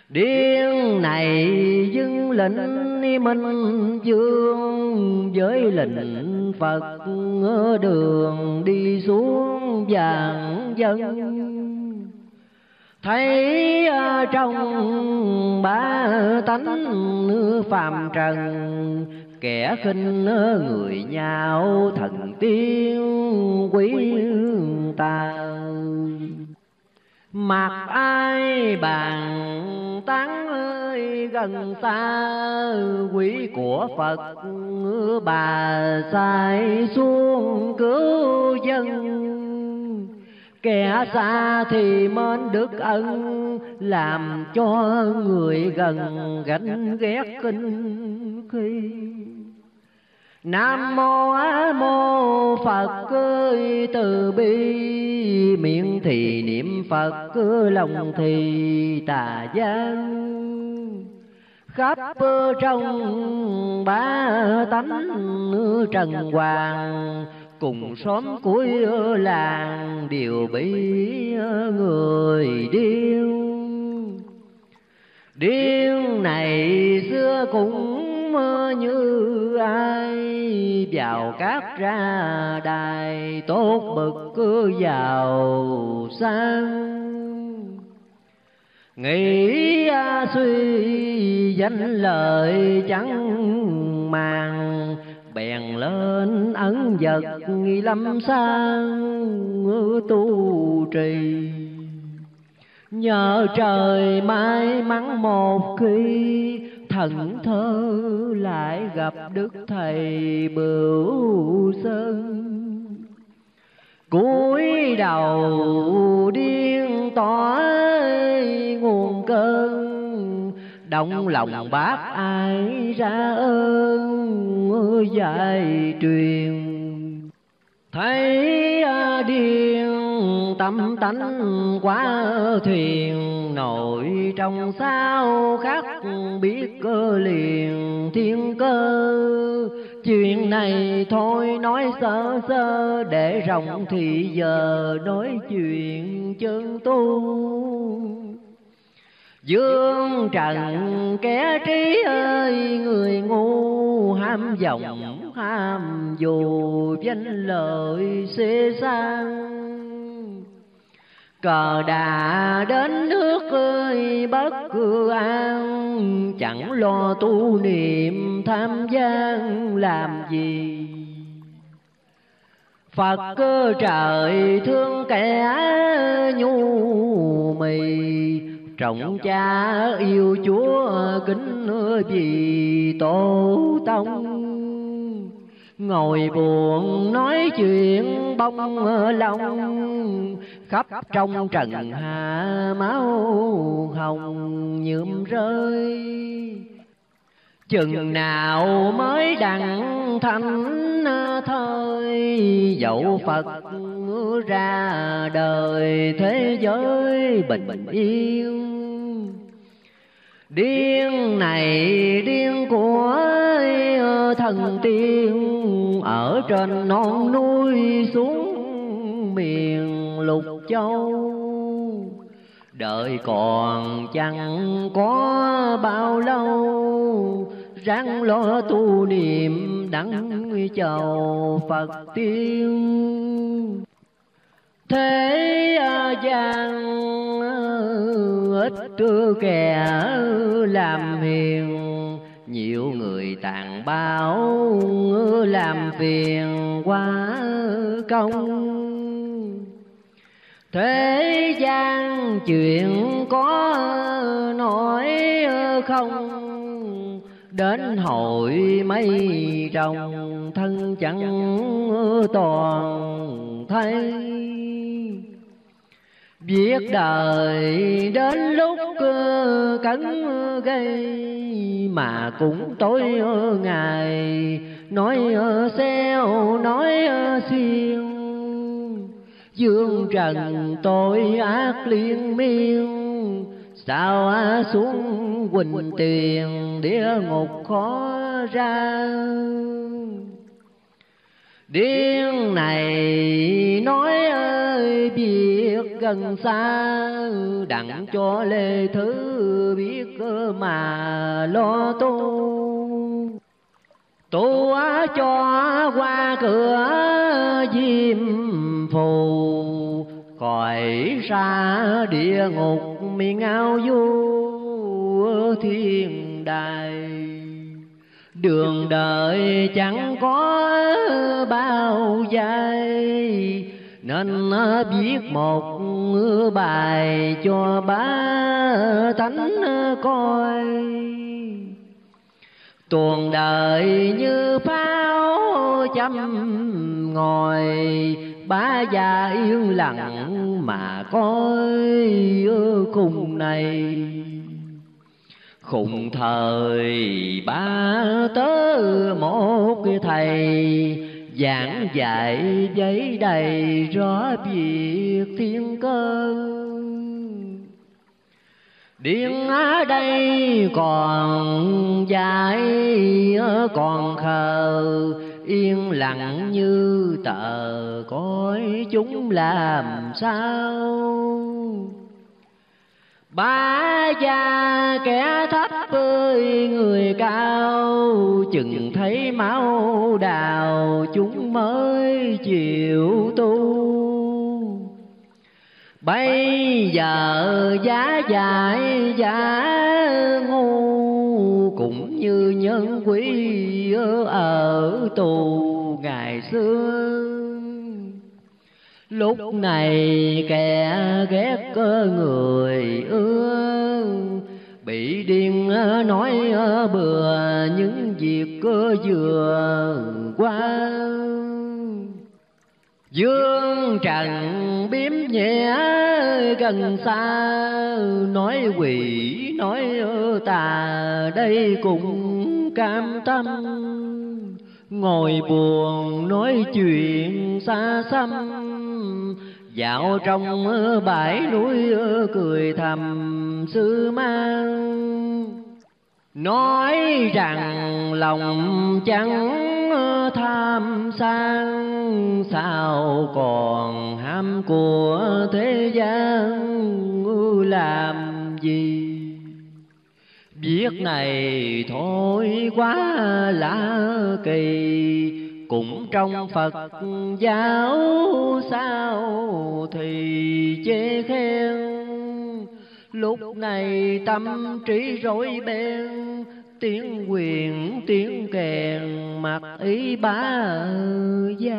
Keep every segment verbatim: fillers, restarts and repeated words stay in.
Điên này dưng lệnh Minh Vương với lệnh Phật đường đi xuống vạn dân. Thấy trong ba tánh phàm trần, kẻ khinh người nhau thần tiên quý ta. Mặc ai bàn tán ơi gần xa, quý của Phật bà sai xuống cứu dân. Kẻ xa thì mến đức ân, làm cho người gần gánh ghét kinh khi. Nam mô A mô Phật ơi từ bi, miệng thì niệm Phật cứ lòng thì tà gian. Khắp trong ba tánh trần hoàng, cùng xóm cuối làng đều bị người điên. Điên này xưa cũng như ai, vào cát ra đài tốt bực cứ giàu sang. Nghĩ suy danh lợi chẳng màng, bèn lên ấn vật nghi lâm sang tu trì. Nhờ trời may mắn một khi, thần thơ lại gặp đức thầy Bửu Sơn. Cúi đầu điên tỏ nguồn cơn, động lòng bác ai ra ơn dạy truyền. Thấy điên tâm tánh quá thuyền, nổi trong sao khác biết cơ liền thiên cơ. Chuyện này thôi nói sơ sơ, để rộng thì giờ nói chuyện chân tu. Dương trần kẻ trí ơi người ngu, ham vọng ham dù danh lợi xê sang. Cờ đà đến nước ơi bất cứ an, chẳng lo tu niệm tham gian làm gì. Phật cơ trời thương kẻ nhu mì, trọng cha yêu Chúa kính vì tổ tông. Ngồi buồn nói chuyện bông lòng, khắp trong trần hạ máu hồng nhuộm rơi. Chừng nào mới đặng thánh thời, dẫu Phật ra đời thế giới bình yên. Điên này điên của thần tiên, ở trên non núi xuống miền lục châu. Đợi còn chẳng có bao lâu, ráng lo tu niệm đặng chầu Phật tiên. Thế gian ít kẻ làm hiền, nhiều người tàn bạo làm phiền quá công. Thế gian chuyện có nói không, đến hội mấy trong thân chẳng toàn thấy. Việc đời đến lúc cấn gây, mà cũng tối ngày nói xeo nói xiên. Dương trần tội ác liên miên, sao xuống quỳnh tiền địa ngục khó ra. Điên này nói ơi biết biết gần xa, đặng cho Lê Thứ biết mà lo tu. Tu cho qua cửa diêm phù, khỏi xa địa ngục miền ao du thiên đài. Đường đời chẳng có bao dài, nên viết một bài cho bá tánh coi. Tuồng đời như pháo châm ngòi, bá gia yên lặng mà coi khung này. Khung thời ba tớ một thầy, giảng dạy giấy đầy rõ việc thiên cơ. Điên ở đây còn dại còn khờ, yên lặng như tờ coi chúng làm sao. Bá gia kẻ thấp ơi người cao, chừng thấy máu đào chúng mới chịu tu. Bây giờ giá dại giá ngu, cũng như nhân quý ở tù ngày xưa. Lúc này kẻ ghét người ưa, bị điên nói bừa những việc vừa qua. Dương trần biếm nhẹ gần xa, nói quỷ nói tà đây cũng cam tâm. Ngồi buồn nói chuyện xa xăm, dạo trong bãi núi cười thầm xưa mang. Nói rằng lòng chẳng tham sang, sao còn ham của thế gian làm gì. Việc này thôi quá lạ kỳ, cũng trong Phật giáo sao thì chê khen. Lúc này tâm trí rối beng, tiếng quyền tiếng kèn mặc ý bá gia.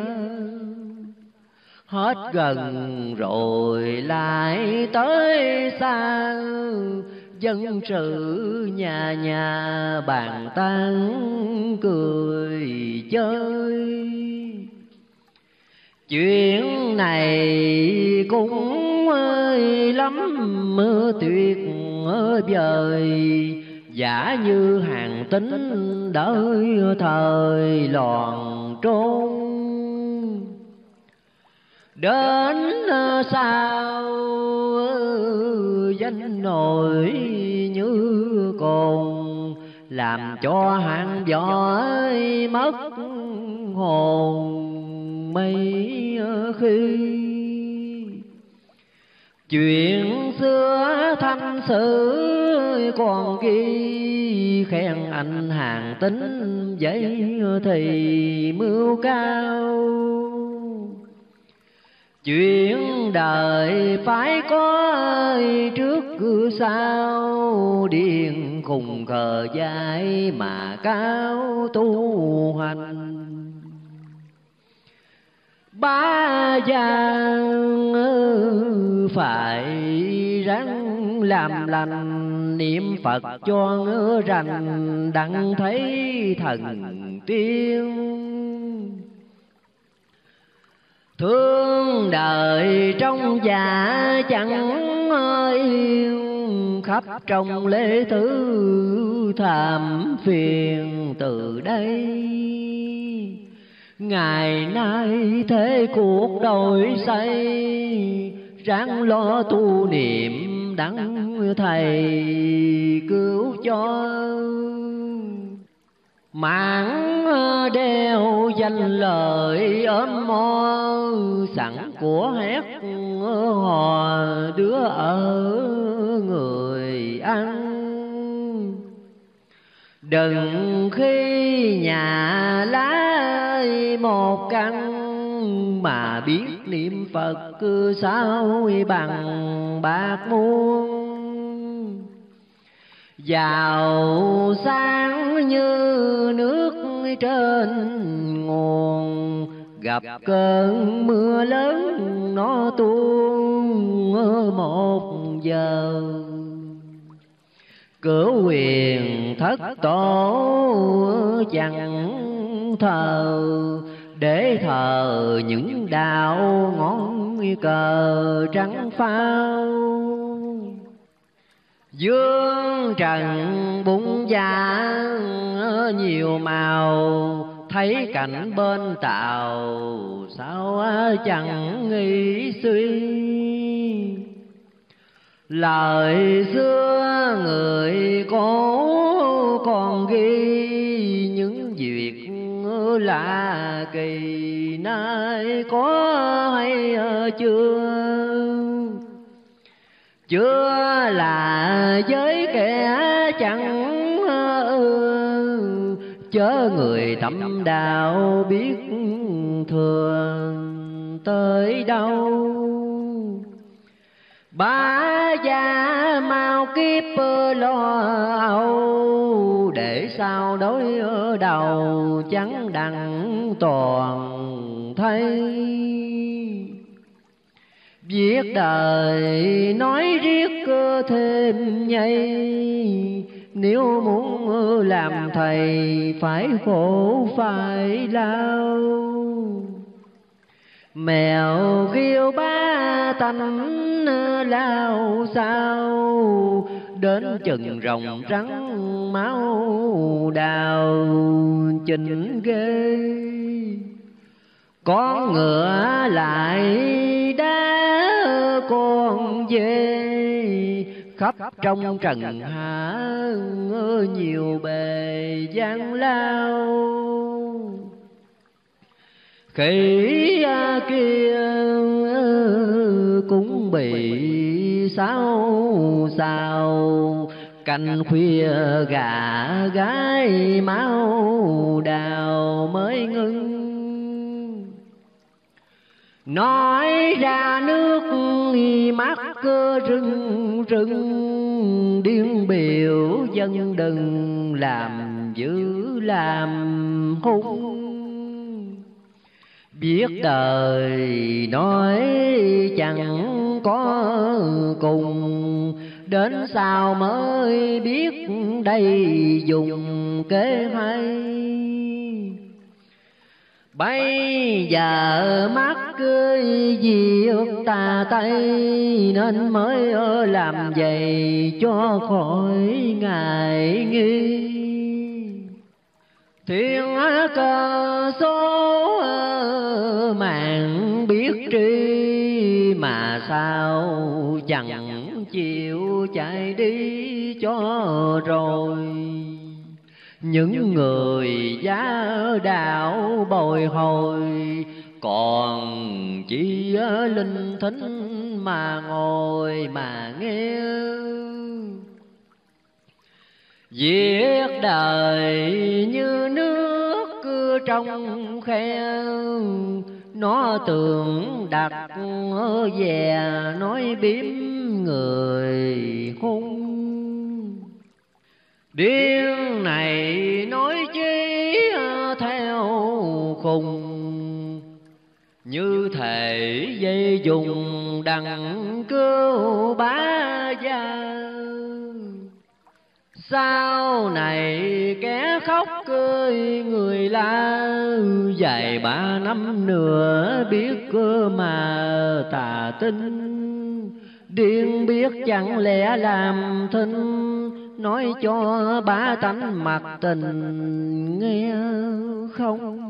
Hết gần rồi lại tới xa, dân sự nhà nhà bàn tán cười chơi. Chuyện này cũng ơi lắm mơ tuyệt vời, giả như hàng tính đợi thời loạn trốn. Đến sao danh nổi như cồn, làm cho hạng võ mất hồn mấy khi. Chuyện xưa thanh sử còn ghi, khen anh hàng tính vậy thì mưu cao. Chuyện đời phải có trước cửa sau, điên khùng khờ dại mà cao tu hành. Ba giang phải ráng làm lành, niệm Phật cho ngỡ rành đặng thấy thần tiên. Thương đời trong dạ chẳng yên, khắp trong lễ thứ thảm phiền từ đây. Ngày nay thế cuộc đổi xây, ráng lo tu niệm đặng thầy cứu cho. mãn đeo danh lời ôm mo, sẵn của hét hò đứa ở người ăn. Đừng khi nhà lá một căn, mà biết niệm Phật cứ sao bằng bạc muôn. Giàu sang như nước trên nguồn, gặp cơn mưa lớn nó tuôn một giờ. Cửa quyền thất tổ chẳng thờ, để thờ những đạo ngón cờ trắng phao. Dương trần bụng dạ nhiều màu, thấy cảnh bên tàu sao chẳng nghĩ suy. Lời xưa người cố còn ghi, những việc lạ kỳ nay có hay chưa. Chưa là với kẻ chẳng ư, chớ người tâm đạo biết thường tới đâu. Bá gia mau kiếp lo âu, để sao đối đầu chẳng đặng toàn thấy. Viết đời nói riết cơ thêm nhây, nếu muốn làm thầy phải khổ phải lao. Mèo kêu ba tánh lao sao, đến chừng rồng trắng máu đào chỉnh ghê. Con ngựa lại đá con dê, khắp trong trần hạ nhiều bề gian lao. Khỉ kia cũng bị sao sao, canh khuya gà gái máu đào mới ngưng. Nói ra nước mắt cơ rưng rưng, điên biểu dân đừng làm dữ làm hung. Biết đời nói chẳng có cùng, đến sao mới biết đây dùng kế hay. Bây giờ mắt cưới việc tà tây, nên mới làm vậy cho khỏi ngại nghi. Thiên cơ số mạng biết tri, mà sao chẳng chịu chạy đi cho rồi. Những người giá đạo bồi hồi, còn chỉ linh thính mà ngồi mà nghe. Viết đời như nước cứ trong khe, nó tưởng đặt về nói biếm người hung. Điên này nói chí theo khùng, như thể dây dùng đặng cứu bá gia. Sau này kẻ khóc cười người la, dài ba năm nữa biết cơ mà tà tinh. Điên biết chẳng lẽ làm thinh, nói cho bá tánh mặt tình nghe không.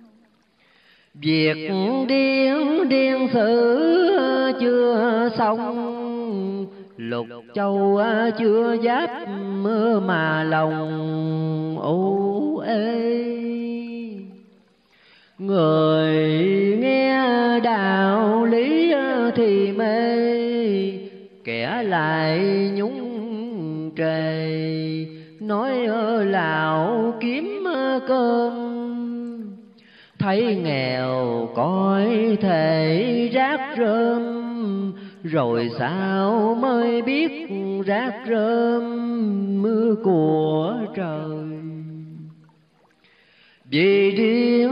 Việc điên điên xử chưa xong, Lục Châu chưa giáp mưa mà lòng u ê. ê. Người nghe đạo lý thì mê, kẻ lại nhúng trề, nói lạo kiếm cơm. Thấy nghèo coi thể rác rơm, rồi sao mới biết rác rơm mưa của trời. Vì điên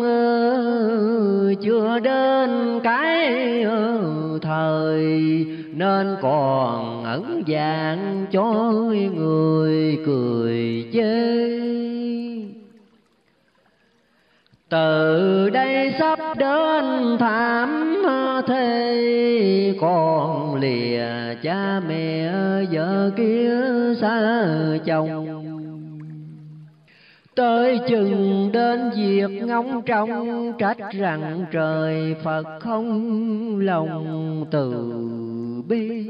chưa đến cái thời, nên còn ẩn dạng cho người cười chê. Từ đây sắp đến thảm thế, con lìa cha mẹ vợ kia xa chồng. Tới chừng đến việc ngóng trông, trách rằng trời Phật không lòng từ bi.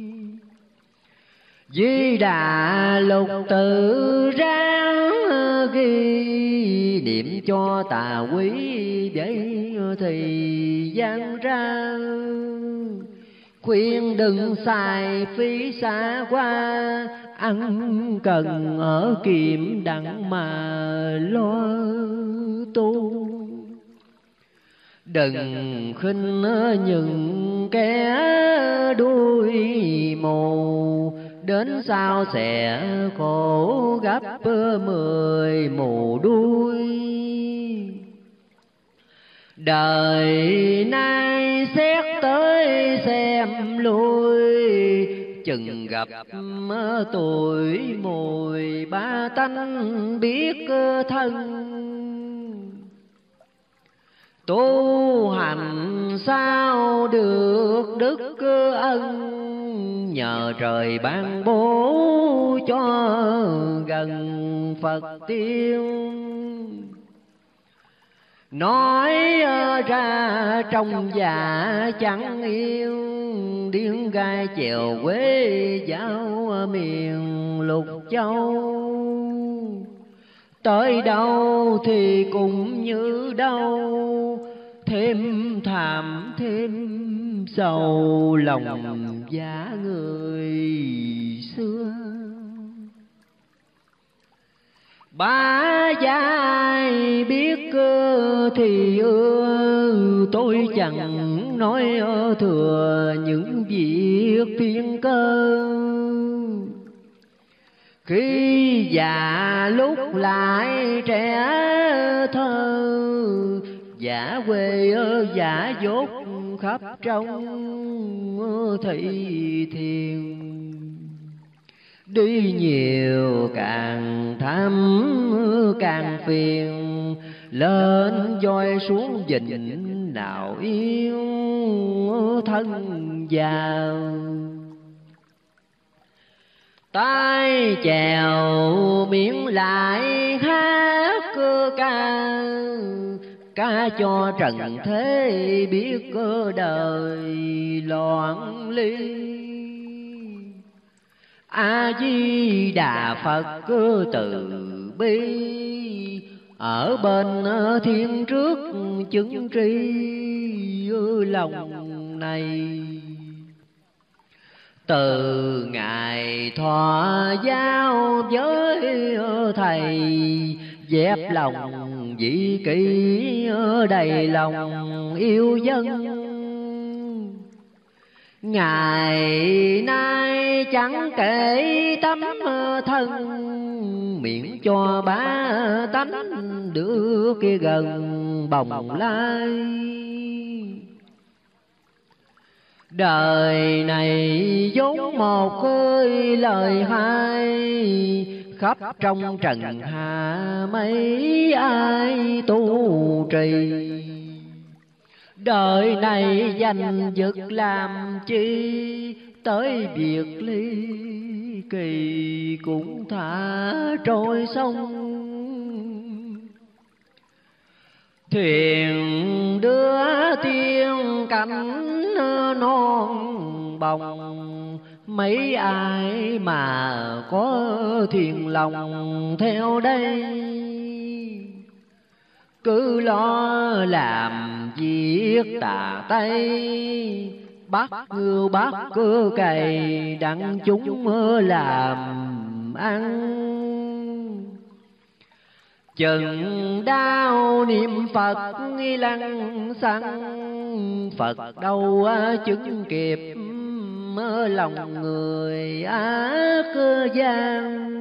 Di Đà lục tự ráng ghi, niệm cho tà quý vậy thì gian ra. Khuyên đừng xài phí xa qua, ăn cần ở kiệm đặng mà lo tu. Đừng khinh những kẻ đuôi mù, đến sau sẽ khổ gấp mười mù đuôi. Đời nay xét tới xem lui, chừng gặp tuổi mùi ba tánh biết thân. Tu hành sao được đức ân, nhờ trời ban bố cho gần Phật tiên. Nói ra trong dạ chẳng yêu, điên gai chèo quê giao miền lục châu. Tới đâu thì cũng như đâu, thêm thảm thêm sầu lòng giá người xưa. Ba giai biết cơ thì ưa, tôi chẳng nói thừa những việc thiên cơ. Khi già lúc lại trẻ thơ, giả quê giả dốt khắp trong thị thiền. Đi nhiều càng thăm càng phiền, lên voi xuống vịnh nào yêu thân giàu. Tai chèo miệng lại hát cơ ca, ca cho trần thế biết cơ đời loạn ly. A Di Đà Phật cơ từ bi, ở bên thiên trước chứng tri lòng này. Từ ngày thọ giao với thầy, dẹp lòng vị kỷ đầy lòng yêu dân. Ngày nay chẳng kể tấm thân, miễn cho ba tánh đưa kia gần bồng lai. Đời này vốn một khơi lời hai, khắp trong trần hạ mấy ai tu trì. Đời này danh dực làm chi, tới biệt ly kỳ cũng thả trôi sông. Thuyền đưa tiên cảnh non bồng, mấy ai mà có thuyền lòng theo đây. cứ lo làm việc tà tây, bắt ngưu bắt cưa cày đặng chúng làm ăn. Chừng đau niệm Phật lăng xăng, Phật đâu chứng kịp lòng người ác gian.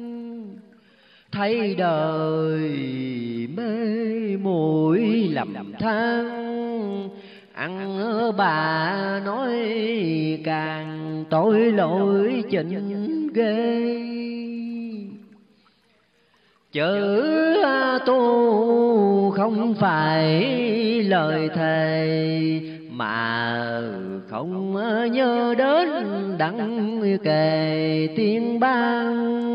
Thấy đời mê muội lầm than, ăn bà nói càng tội lỗi chỉnh ghê. Chữ tu không phải lời thề, mà không nhớ đến đặng kề tiên ban.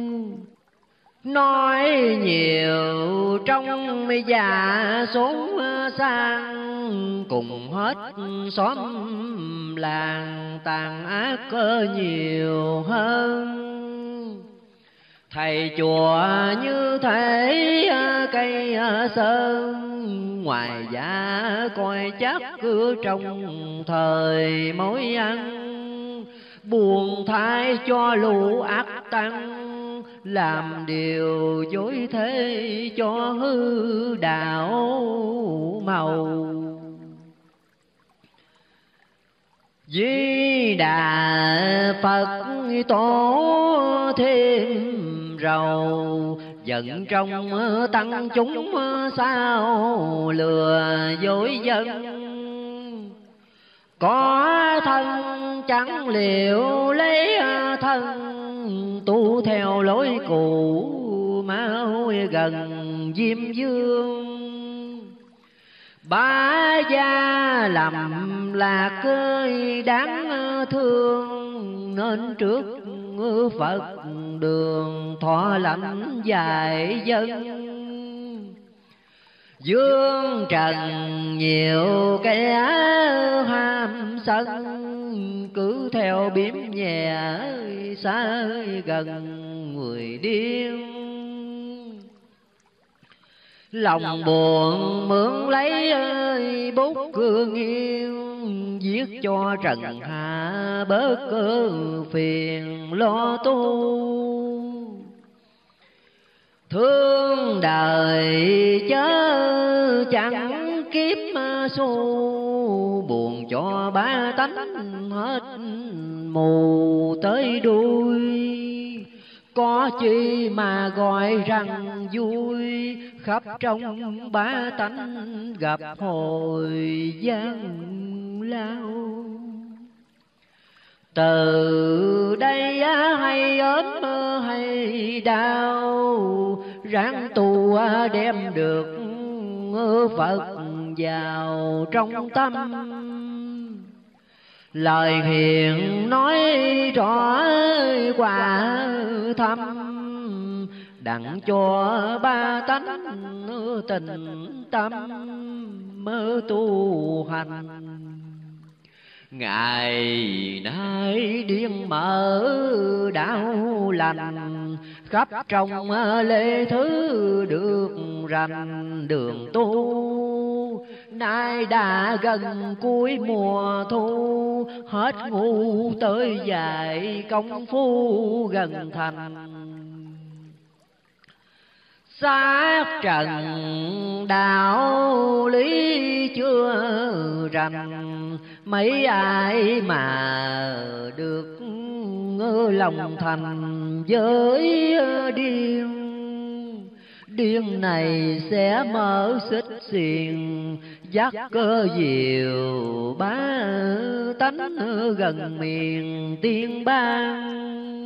Nói nhiều trong dạ xuống sang, cùng hết xóm làng tàn ác nhiều hơn. Thầy chùa như thể cây sơn, ngoài giá coi chắc cứ trong thời mối ăn. Buồn thay cho lũ ác tăng, làm điều dối thế cho hư đạo màu. Di Đà Phật tổ thêm rầu, giận trong tăng chúng sao lừa dối dân. Có thân chẳng liệu lấy thân, tu theo lối cũ mau gần Diêm Dương. Bá gia lầm lạc ơi đáng thương, nên trước Phật đường thọ lãnh dạy dân. Dương trần nhiều kẻ ham sân, cứ theo biếm nhẹ xa gần người điên. Lòng buồn mượn lấy ơi bút cương yêu, viết cho trần hạ bớt cơ phiền lo tu. Thương đời chớ chẳng kiếp xu, buồn cho ba tánh hết mù tới đuôi. Có chi mà gọi rằng vui, khắp trong ba tánh gặp hồi gian lao. Từ đây hay ốm hay đau, ráng tu đem được Phật vào trong tâm. Lời hiền nói rõ quả thâm, đặng cho ba tánh tình tâm mơ tu hành. Ngày nay điên mở đạo lành, khắp trong lễ thứ được rành đường tu. Nay đã gần cuối mùa thu, hết ngu tới dạy công phu gần thành. Xác trần đạo lý chưa rành, mấy ai mà được lòng thành với điên. Điên này sẽ mở xích xiềng, dắt cơ diệu bá tánh gần miền tiên bang.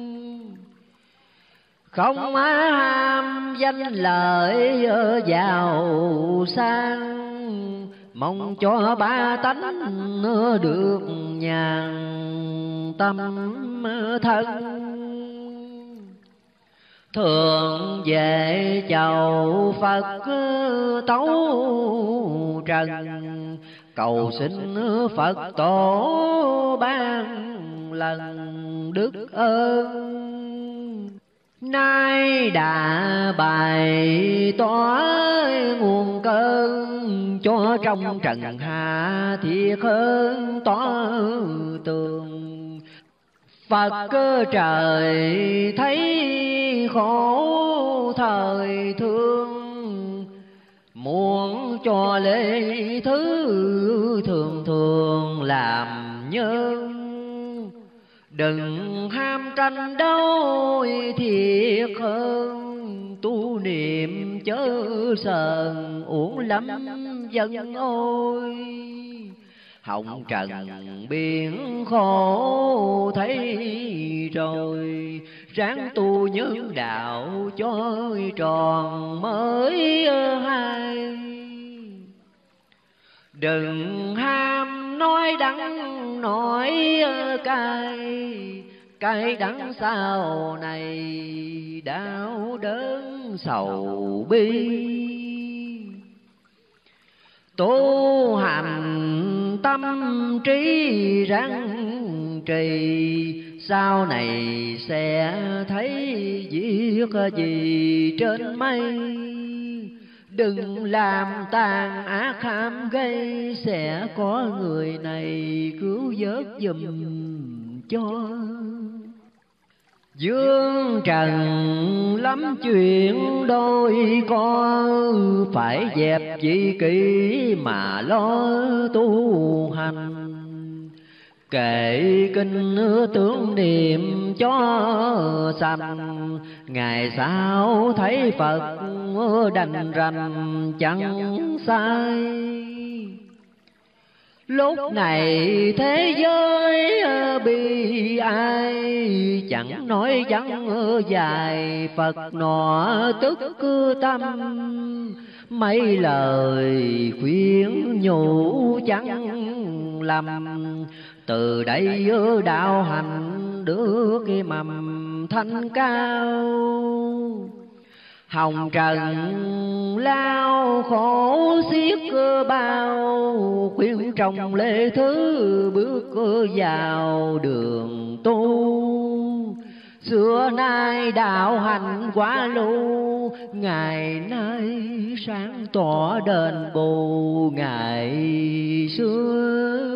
Không ham danh lợi giàu sang, mong cho ba tánh được nhàn tâm thân. Thường về chầu Phật tấu trần, cầu xin Phật tổ ban lần đức ơn. Nay đã bày tỏ nguồn trong trần hạ thiệt hơn tỏ tường. Phật cơ trời thấy khổ thời thương, muốn cho lễ thứ thường thường làm nhân. Đừng ham tranh đấu thiệt hơn, tu niệm chớ sờn uổng lắm dân ôi. Hồng trần biển khổ thấy rồi, ráng tu nhân đạo cho tròn mới hay. Đừng ham nói đắng nói cay, cay đắng sau này đau đớn sầu bi. Tu hành tâm trí ráng trì, sau này sẽ thấy việc gì trên mây. Đừng làm tàn ác ham gây, sẽ có người này cứu vớt giùm cho. Dương trần lắm chuyện đôi co, phải dẹp chi kỷ mà lo tu hành. Kệ kinh tưởng niệm cho sanh, ngày sau thấy Phật đành rành chẳng sai. Lúc này thế giới bi ai, chẳng nói vắng dài Phật nọ tức cứ tâm. Mấy lời khuyên nhủ chẳng lầm, từ đây đạo hành được cái mầm thanh cao. Hồng trần lao khổ xiết cơ bao, khuyên trong lễ thứ bước vào đường tu. Xưa nay đạo hành quá lưu, ngày nay sáng tỏ đền bù ngày xưa.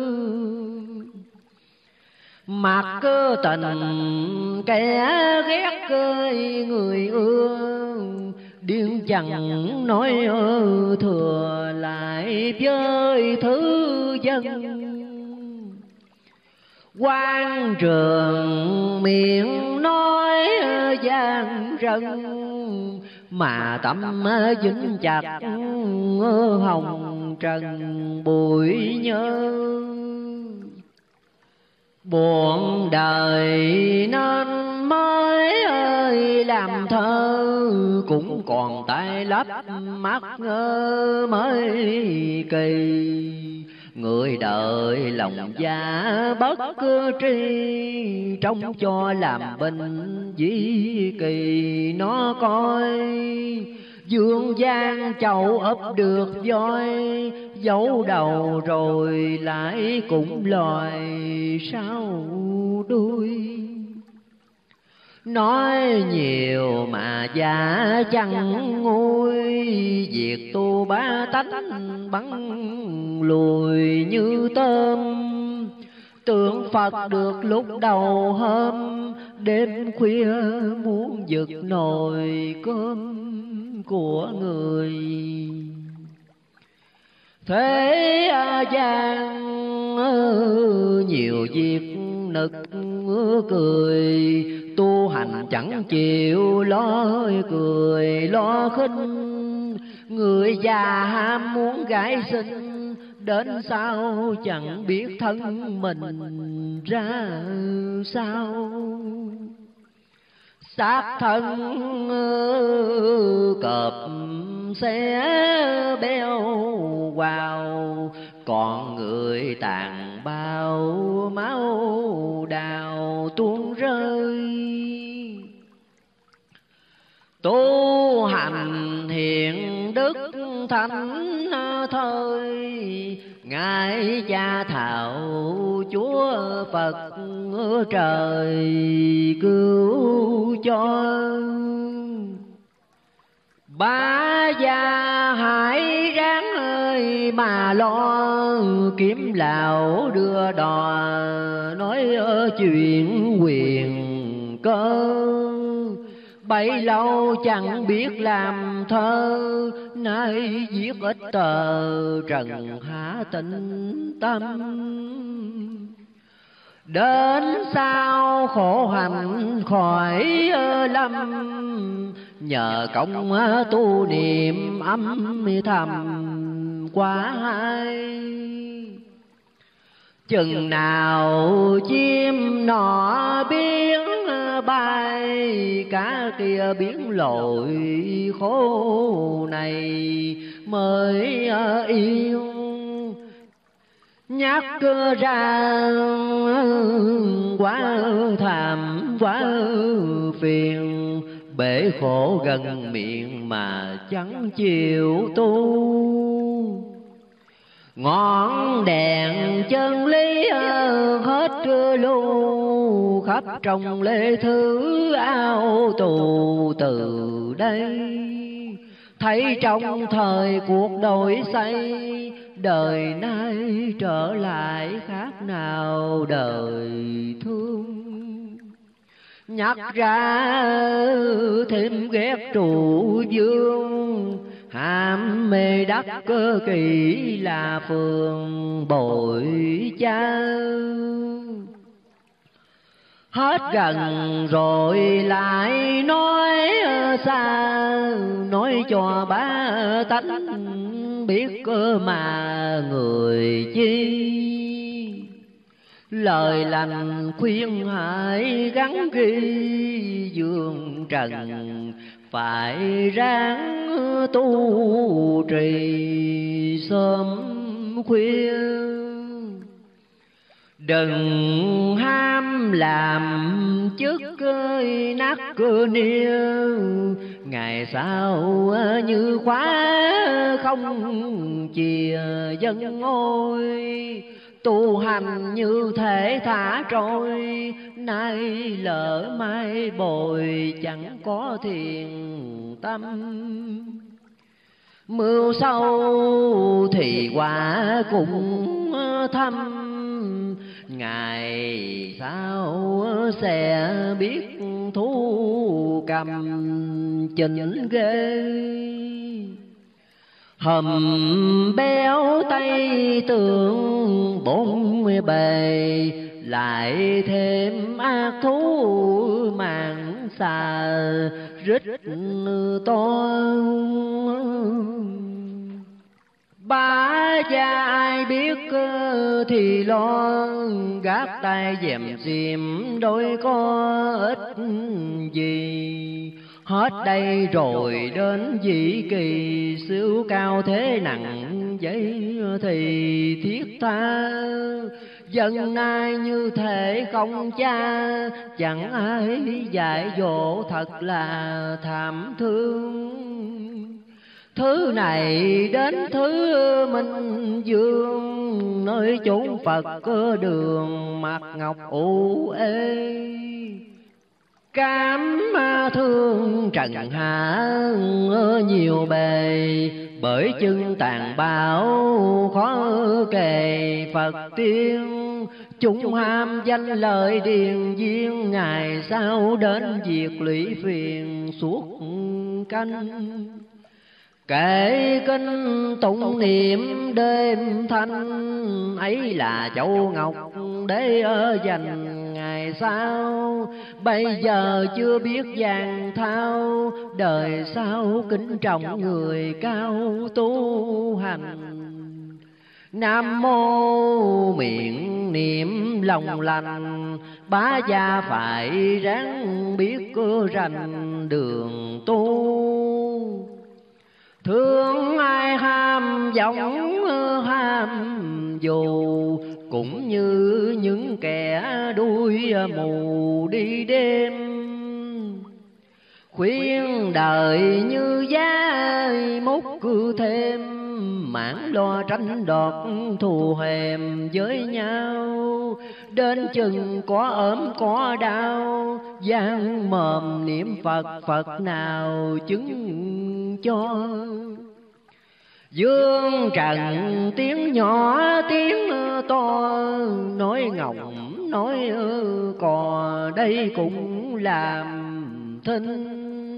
Mặc cơ tình kẻ ghét cơi người ưa, điên chẳng nói thừa lại với thứ dân. Quan trường miệng nói gian rân, mà tâm dính chặt hồng trần bụi nhơ. Buồn đời nên mới ơi làm thơ, cũng còn tay lấp mắt mới kỳ. Người đời lòng dạ bất cứ tri, trông cho làm binh dĩ kỳ nó coi. Dương gian chậu ấp được voi, giấu đầu rồi lại cũng loài sau đuôi. Nói nhiều mà giả chẳng nguôi, việc tu ba tánh bắn lùi như tôm. Tượng Phật được lúc đầu hôm, đêm khuya muốn giật nồi cơm của người. Thế gian nhiều việc nực cười, tu hành chẳng chịu lo cười lo khinh. Người già ham muốn gái xinh, đến sau chẳng biết thân mình ra sao. Xác thân cọp xe béo vào, còn người tàn bao máu đào tuôn rơi. Tu hành hiền đức thánh thời, ngài cha thảo Chúa Phật trời cứu cho. Ba gia hải ráng ơi mà lo kiếm lão đưa đò, nói chuyện quyền cơ. Bấy lâu chẳng biết làm thơ, nay viết ít tờ trần hạ tĩnh tâm. Đến sau khổ hạnh khỏi lâm, nhờ công tu niệm âm thầm quá hay. Chừng nào chim nọ biến bay, cá kia biến lội khổ này mới yêu. Nhắc ra quá thảm quá phiền, bể khổ gần miệng mà chẳng chịu tu. Ngọn đèn chân lý hết lưu, khắp trong lễ thứ ao tù từ đây. Thấy trong thời cuộc đổi xây, đời nay trở lại khác nào đời thương. Nhắc ra thêm ghét trụ dương, ham mê đắc cơ kỳ là phường bội cha. Hết gần rồi lại nói xa, nói cho ba tánh biết cơ mà người chi. Lời lành khuyên hãy gắn ghi, dương trần phải ráng tu trì sớm khuya. Đừng ham làm chức cơi nát cơ nia, ngày sau như khóa không chìa dân ngôi. Tu hành như thể thả trôi, nay lỡ mai bồi chẳng có thiền tâm. Mưu sâu thì quả cũng thâm, ngày sau sẽ biết thu cầm chỉnh ghê. Hầm béo tay tượng bốn bề, lại thêm ác thú màng xà rít to. Ba cha ai biết thì lo, gác tay dèm diêm đôi có ích gì. Hết đây rồi đến dĩ kỳ, siêu cao thế nặng giấy thì thiết tha. Dân ai như thể không cha, chẳng ai dạy dỗ thật là thảm thương. Thứ này đến thứ Minh Dương, nơi chốn Phật cơ đường mặt ngọc u ê. Cám thương trần hạ nhiều bề, bởi chân tàn bạo khó kề Phật tiên. Chúng ham danh lợi điền viên, ngày sau đến diệt lũy phiền suốt canh. Kể kinh tụng niệm đêm thanh, ấy là châu ngọc để dành ngày sau. Bây giờ chưa biết vàng thao, đời sau kính trọng người cao tu hành. Nam mô miệng niệm lòng lành, bá gia phải ráng biết cơ rành đường tu. Thương ai ham vọng ham dù, cũng như những kẻ đuôi mù đi đêm. Khuyên đời như giá múc cứ thêm, mãn lo tranh đoạt thù hèm với nhau. Đến chừng có ốm có đau, giang mồm niệm Phật Phật nào chứng cho. Dương trần tiếng nhỏ tiếng to, nói ngọng nói cò đây cũng làm thinh.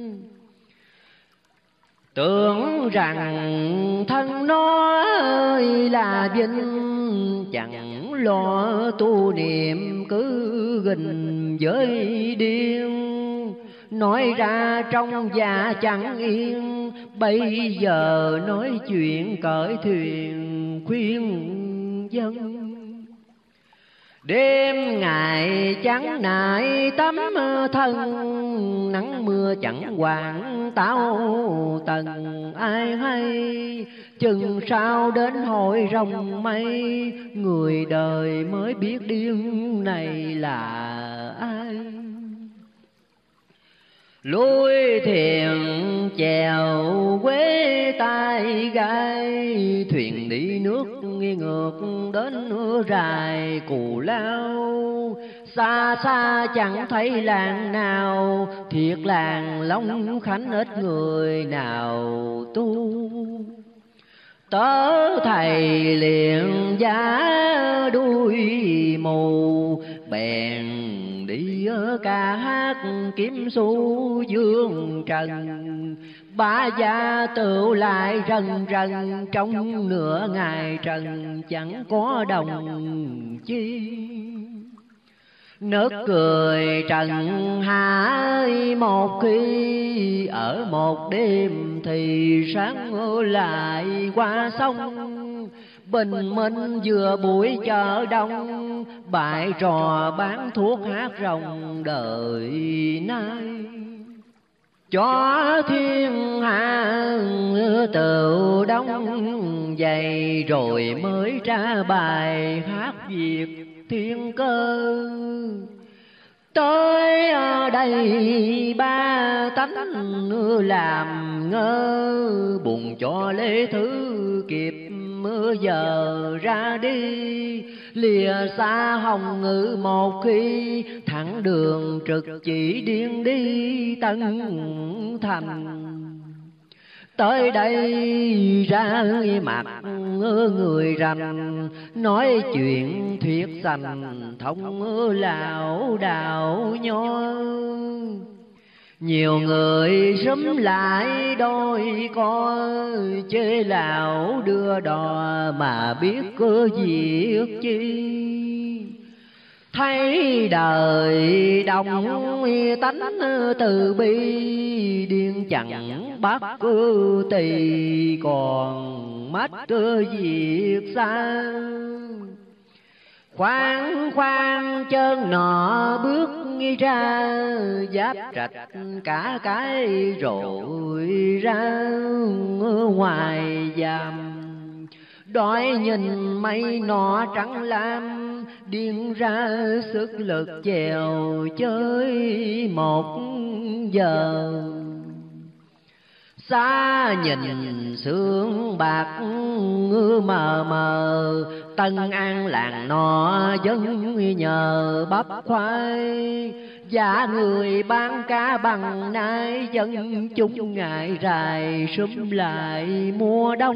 Tưởng rằng thân nó là vinh, chẳng lo tu niệm cứ gình với điên. Nói ra trong dạ chẳng yên, bây giờ nói chuyện cởi thuyền khuyên dân. Đêm ngày chẳng nại tắm thân, nắng mưa chẳng quản táo tần. Ai hay chừng sao đến hội rồng mây, người đời mới biết điên này là ai. Lui thuyền chèo quê tay gai, thuyền đi nước ngược đến rài Cù Lao. Xa xa chẳng thấy làng nào, thiệt làng Long Khánh ít người nào tu. Tớ thầy liền giá đuôi mù, bèn đi ca hát kiếm xu dương trần. Ba gia tựu lại rần rần, trong nửa ngày trần chẳng có đồng chi. Nớt cười trần hai một khi, ở một đêm thì sáng lại qua sông. Bình minh vừa buổi chợ đông, bại trò bán thuốc hát rồng đời nay. Cho thiên hạ tự đóng dày, rồi mới ra bài hát Việt thiên cơ. Tới đây ba tánh làm ngơ, buồn cho Lê Thứ kịp mưa giờ ra đi. Lìa xa Hồng Ngự một khi, thẳng đường trực chỉ điên đi Tân Thành. Tới đây ra mặt người rành, nói chuyện thuyết sành thông lão đạo nho. Nhiều người xúm lại đôi co, chê lão đưa đò mà biết cơ việc chi. Thấy đời đồng tánh từ bi, điên chẳng bắt cứ tỳ còn mắt việc xa. Khoan khoan chân nọ bước ra, giáp trạch cả cái rồi ra ngoài giam. Đói nhìn mây nọ trắng lam, điên ra sức lực chèo chơi một giờ. Xa nhìn sương bạc mờ mờ, Tân An làng nọ dân nhờ bắp khoai. Giá người bán cá bằng nai, dân chúng ngại rài sum lại mùa đông.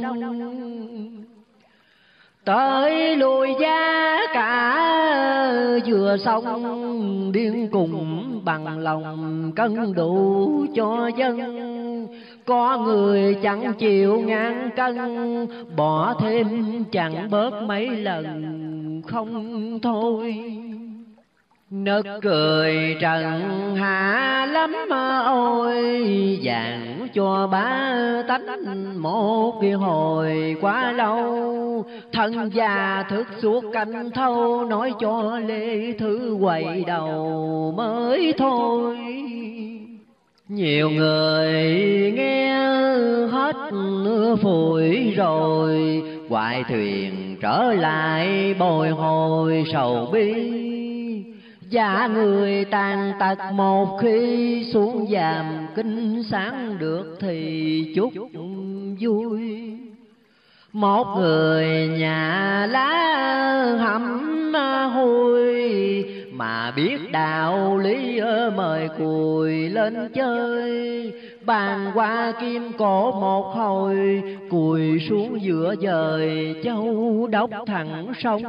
Tới lùi giá cả vừa xong, điên cùng bằng lòng cân đủ cho dân. Có người chẳng chịu ngàn cân, bỏ thêm chẳng bớt mấy lần không thôi. Nực cười trần hạ lắm ôi, dàn cho ba tánh một cái hồi quá lâu. Thân già thức suốt canh thâu, nói cho Lê Thứ quay đầu mới thôi. Nhiều người nghe hết phủi rồi, hoài thuyền trở lại bồi hồi sầu bi. Dạ người tàn tật một khi, xuống giàm kinh sáng được thì chút vui. Một người nhà lá hầm hôi, mà biết đạo lý mời cùi lên chơi. Bàn qua kim cổ một hồi, cùi xuống giữa dời châu đốc thẳng sông.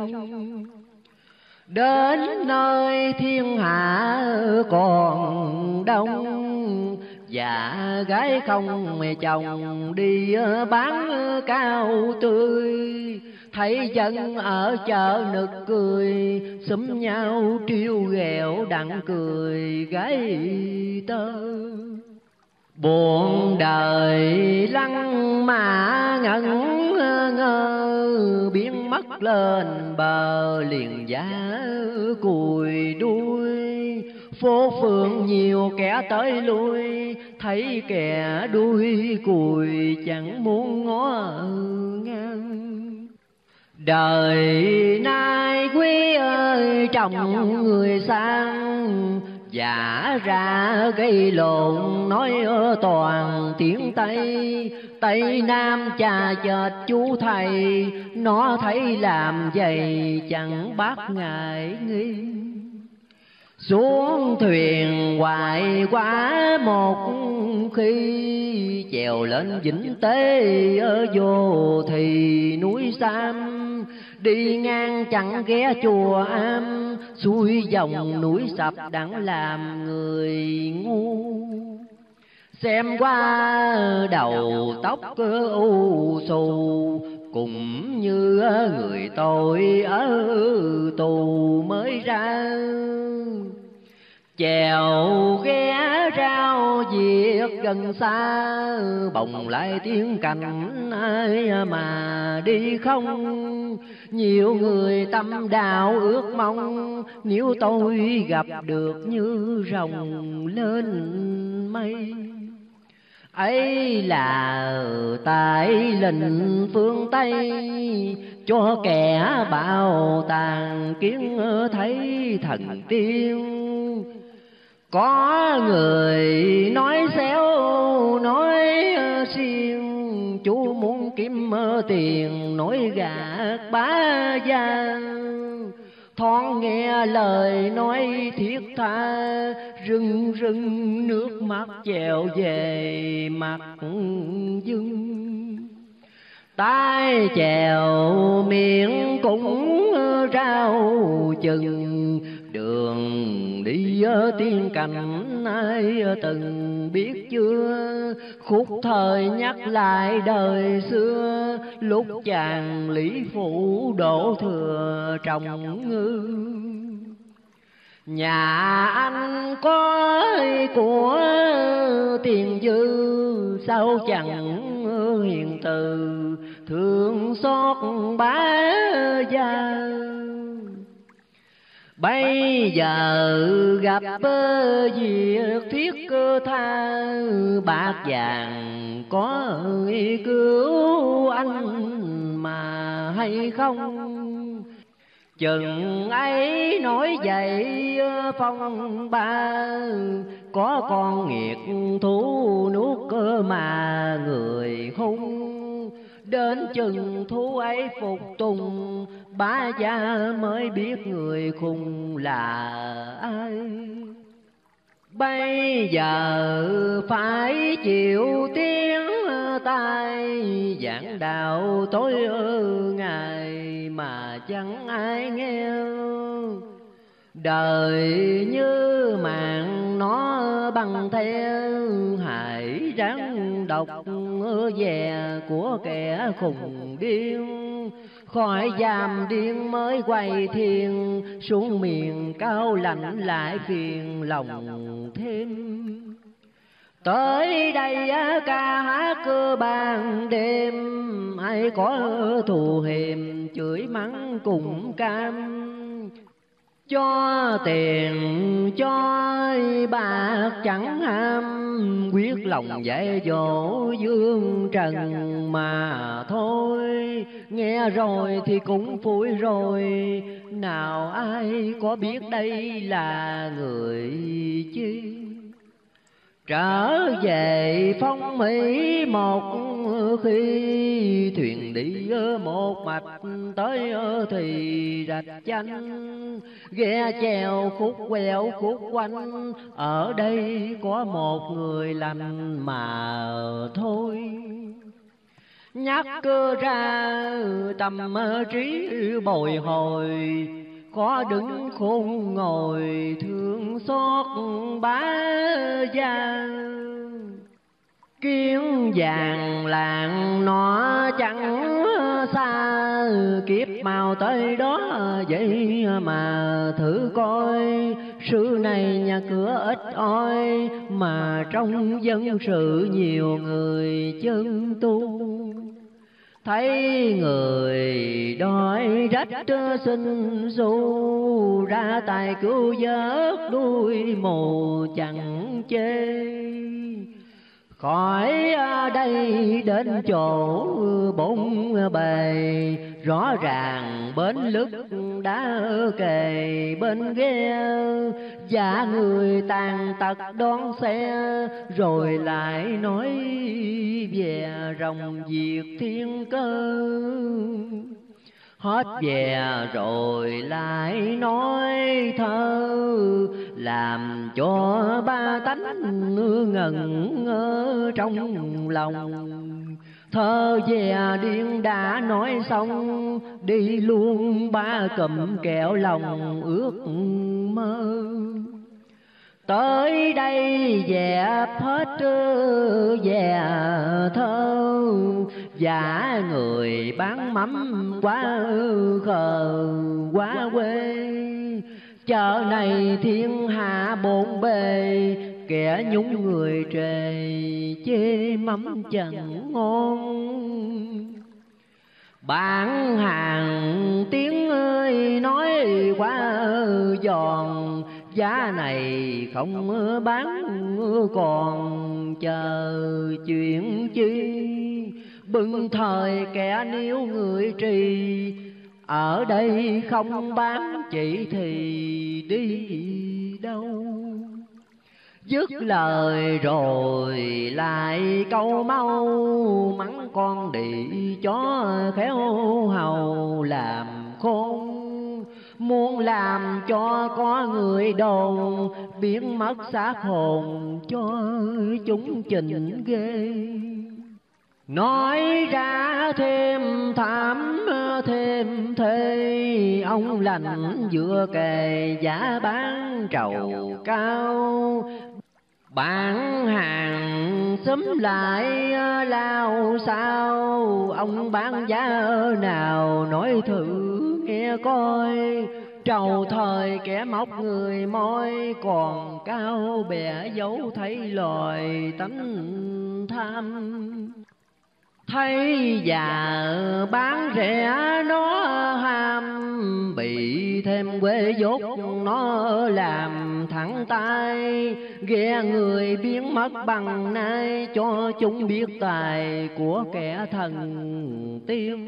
Đến nơi thiên hạ còn đông, dạ gái không chồng đi bán cao tươi. Thấy dân ở chợ nực cười, xúm nhau trêu ghẹo đặng cười gái tơ. Buồn đời lăng mà ngẩn ngơ, biến mất lên bờ liền giá cùi đuôi. Phố phường nhiều kẻ tới lui, thấy kẻ đuôi cùi chẳng muốn ngó ngang. Đời nay quý ơi chồng người sang, giả ra gây lộn nói toàn tiếng Tây. Tây Nam cha chợt chú thầy, nó thấy làm vậy chẳng bác ngại nghi. Xuống thuyền hoài quá một khi, chèo lên Vĩnh Tế ở vô thì núi Sam. Đi ngang chẳng ghé chùa Am, xuôi dòng núi Sập đặng làm người ngu. Xem qua đầu tóc u xù, cũng như người tôi ở tù mới ra. Chèo ghé rau việc gần xa, bồng lại tiếng cành ai mà đi không. Nhiều người tâm đạo ước mong, nếu tôi gặp được như rồng lên mây. Ấy là tại lệnh phương Tây, cho kẻ bạo tàn kiến thấy thần tiên. Có người nói xéo nói xiên, chú muốn kiếm tiền nói gạt bá gia. Thoáng nghe lời nói thiết tha, rưng rưng nước mắt chèo về mặt dưng. Tai chèo miệng cũng rau chừng, đường đi tiên cảnh ai từng biết chưa. Khúc thời nhắc lại đời xưa, lúc chàng Lý Phụ đổ thừa trồng ngư. Nhà anh có của tiền dư, sao chẳng hiền từ thương xót bá gia. Bây giờ gặp việc thiết cơ tha, bạc vàng có cứu anh mà hay không. Chừng ấy nói vậy phong ba, có con nghiệt thú nuốt cơ mà người hung. Đến chừng thú ấy phục tùng, bá gia mới biết người khùng là ai. Bây giờ phải chịu tiếng tai, giảng đạo tối ngày mà chẳng ai nghe. Đời như mạng nó bằng theo, hãy ráng đọc về của kẻ khùng điên. Khỏi giam điên mới quay thiên, xuống miền cao lạnh lại phiền lòng thêm. Tới đây ca hát cơ ban đêm, ai có thù hiềm chửi mắng cùng cam. Cho tiền cho bạc chẳng ham, quyết lòng dạy dỗ dương trần mà thôi. Nghe rồi thì cũng phủi rồi, nào ai có biết đây là người chi. Trở về phong mỹ một khi thuyền đi một mạch tới thì rạch chanh, ghe chèo khúc quẹo khúc quanh, ở đây có một người lành mà thôi. Nhắc cơ ra tâm trí bồi hồi, khó đứng khôn ngồi thương xót bá gia. Kiến vàng làng nó chẳng xa, kiếp mau tới đó vậy mà thử coi. Xưa này nhà cửa ít oi, mà trong dân sự nhiều người chân tu. Thấy người đói rách xin xu, ra tài cứu vớt đuôi mù chẳng chê. Khỏi đây đến chỗ bốn bề, rõ ràng bến lức đã kề bên ghe. Và người tàn tật đón xe, rồi lại nói về rồng diệt thiên cơ. Hết về rồi lại nói thơ, làm cho ba tánh ngẩn ngơ trong lòng. Thơ về điên đã nói xong, đi luôn ba cụm kẹo lòng ước mơ. Tới đây dẹp hết về thơ, giả người bán mắm quá khờ quá quê. Chợ này thiên hạ bộn bề, kẻ nhúng người trề chê mắm chẳng ngon. Bán hàng tiếng ơi nói quá giòn, giá này không bán còn chờ chuyện chi. Bưng thời kẻ níu người trì, ở đây không bán chỉ thì đi đâu. Dứt lời rồi lại câu mau, mắng con đĩ chó khéo hầu làm khôn. Muốn làm cho có người đồn, biến mất xác hồn cho chúng trình ghê. Nói ra thêm thảm thêm thê, ông lành vừa kề giá bán trầu cao. Bán hàng xúm lại lao sao, ông bán giá nào nói thử nghe coi. Trầu thời kẻ móc người môi, còn cao bè dấu thấy loài tánh tham. Thấy già bán rẻ nó ham, bị thêm quê dốt nó làm thẳng tay. Ghe người biến mất bằng nay, cho chúng biết tài của kẻ thần tiên.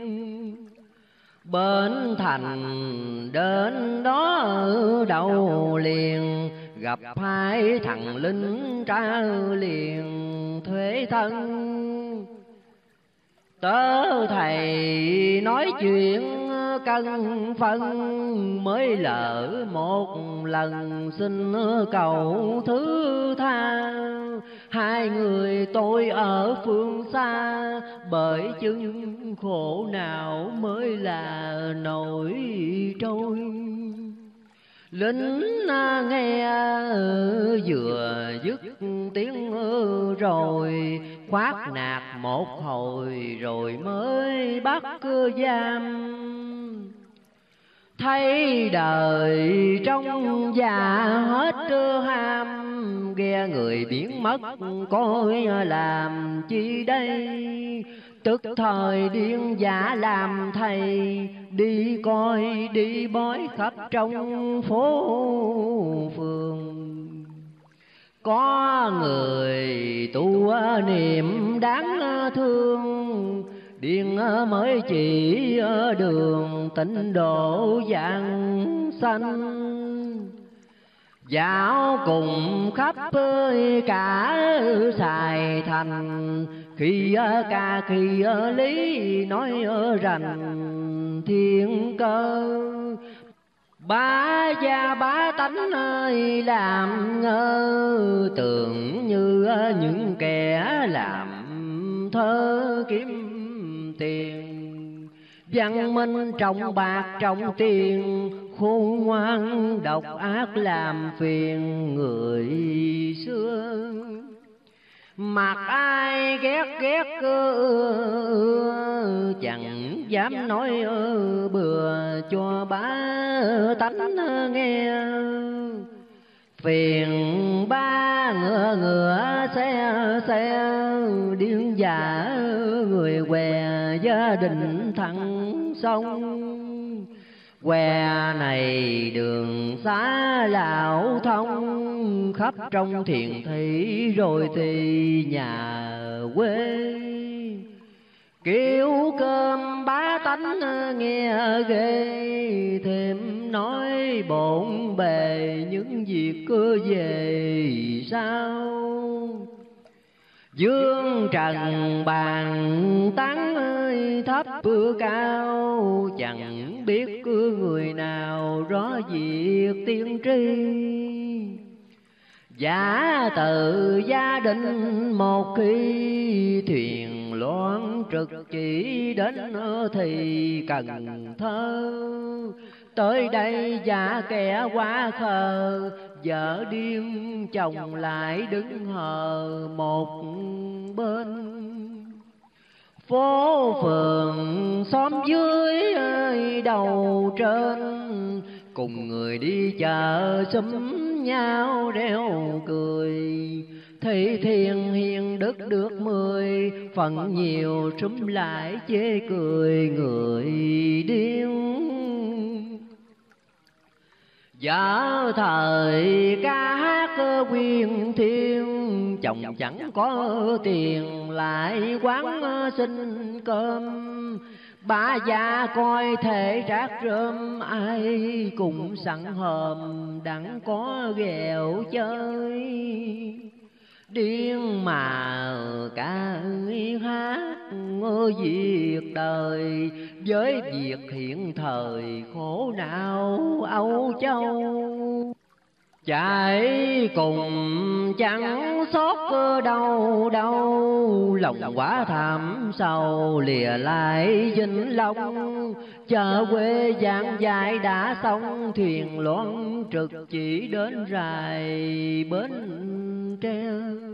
Bến thành đến đó đầu liền, gặp hai thằng lính tra liền thuế thân. Tớ thầy nói chuyện cân phân, mới lỡ một lần xin cầu thứ tha. Hai người tôi ở phương xa, bởi chứng khổ nào mới là nổi trôi. Lính nghe vừa dứt tiếng rồi, khoác nạt một hồi rồi mới bắt giam. Thấy đời trong già hết ham, ghe người biến mất coi làm chi đây. Tức thời điên giả làm thầy, đi coi đi bói khắp trong phố phường. Có người tu niệm đáng thương, điên mới chỉ đường tịnh độ vãng sanh. Dạo cùng khắp cả Sài Thành, khi ca khi lý nói rành thiên cơ. Bá gia bá tánh ơi làm ngơ, tưởng như những kẻ làm thơ kiếm tiền. Văn minh trọng bạc trọng tiền, khôn ngoan độc ác làm phiền người xưa. Mặc ai ghét ghét ưa, chẳng dám nói bừa cho bá tánh nghe. Phiền ba ngựa ngựa xe xe, điên giả người què gia đình thẳng sông. Que này đường xá lão thông, khắp trong thiền thị rồi thì nhà quê. Kiểu cơm bá tánh nghe ghê, thêm nói bộn bề những việc cứ về sao. Dương trần bàn tán ơi thấp cao, chẳng biết cứ người nào rõ việc tiên tri. Giả từ gia đình một khi, thuyền loan trực chỉ đến thì Cần Thơ. Tới đây giả kẻ quá khờ, vợ điên chồng lại đứng hờ một bên. Phố phường xóm dưới ơi đầu trên, cùng người đi chợ xúm nhau đeo cười. Thấy thiên hiền đức được mười, phần nhiều xúm lại chê cười người điên. Vợ thời ca hát quyền thiên, chồng chẳng có tiền lại quán xin cơm. Bà già coi thể rác rơm, ai cùng sẵn hòm đặng có ghẹo chơi. Điên mà ca hát việc đời, với việc hiện thời khổ não âu châu. Chạy cùng chẳng xót đâu đâu, lòng quá thảm sầu lìa lại Vĩnh Long. Chợ quê giảng dài đã xong, thuyền loan trực chỉ đến rài bến tre.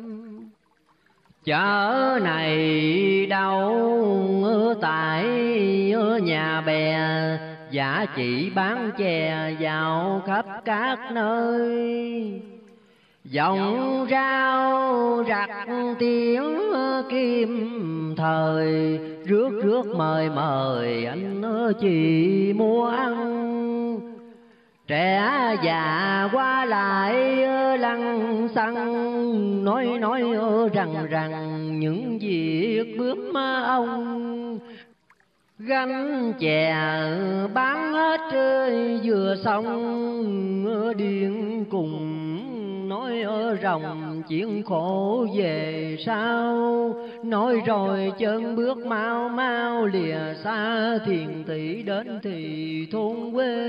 Chợ này đâu tại nhà bè, giả chỉ bán chè vào khắp các nơi. Dòng rau rặt tiếng kim thời, rước rước mời mời anh chị mua ăn. Trẻ già qua lại lăng xăng, nói nói rằng rằng những việc bướm ông. Gánh chè bán hết vừa xong, điên cùng nói ở rồng chuyện khổ về sau. Nói rồi chân bước mau mau lìa xa thiền tỷ, đến thì thôn quê.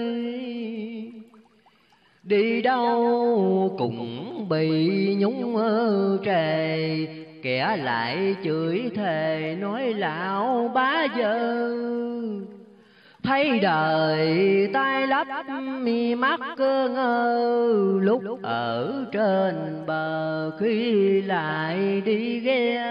Đi đâu cũng bị nhúng trề, kẻ lại chửi thề nói lão bá dơ. Thấy đời tay lấp mi mắt cơ ngơ, lúc ở trên bờ khi lại đi ghe.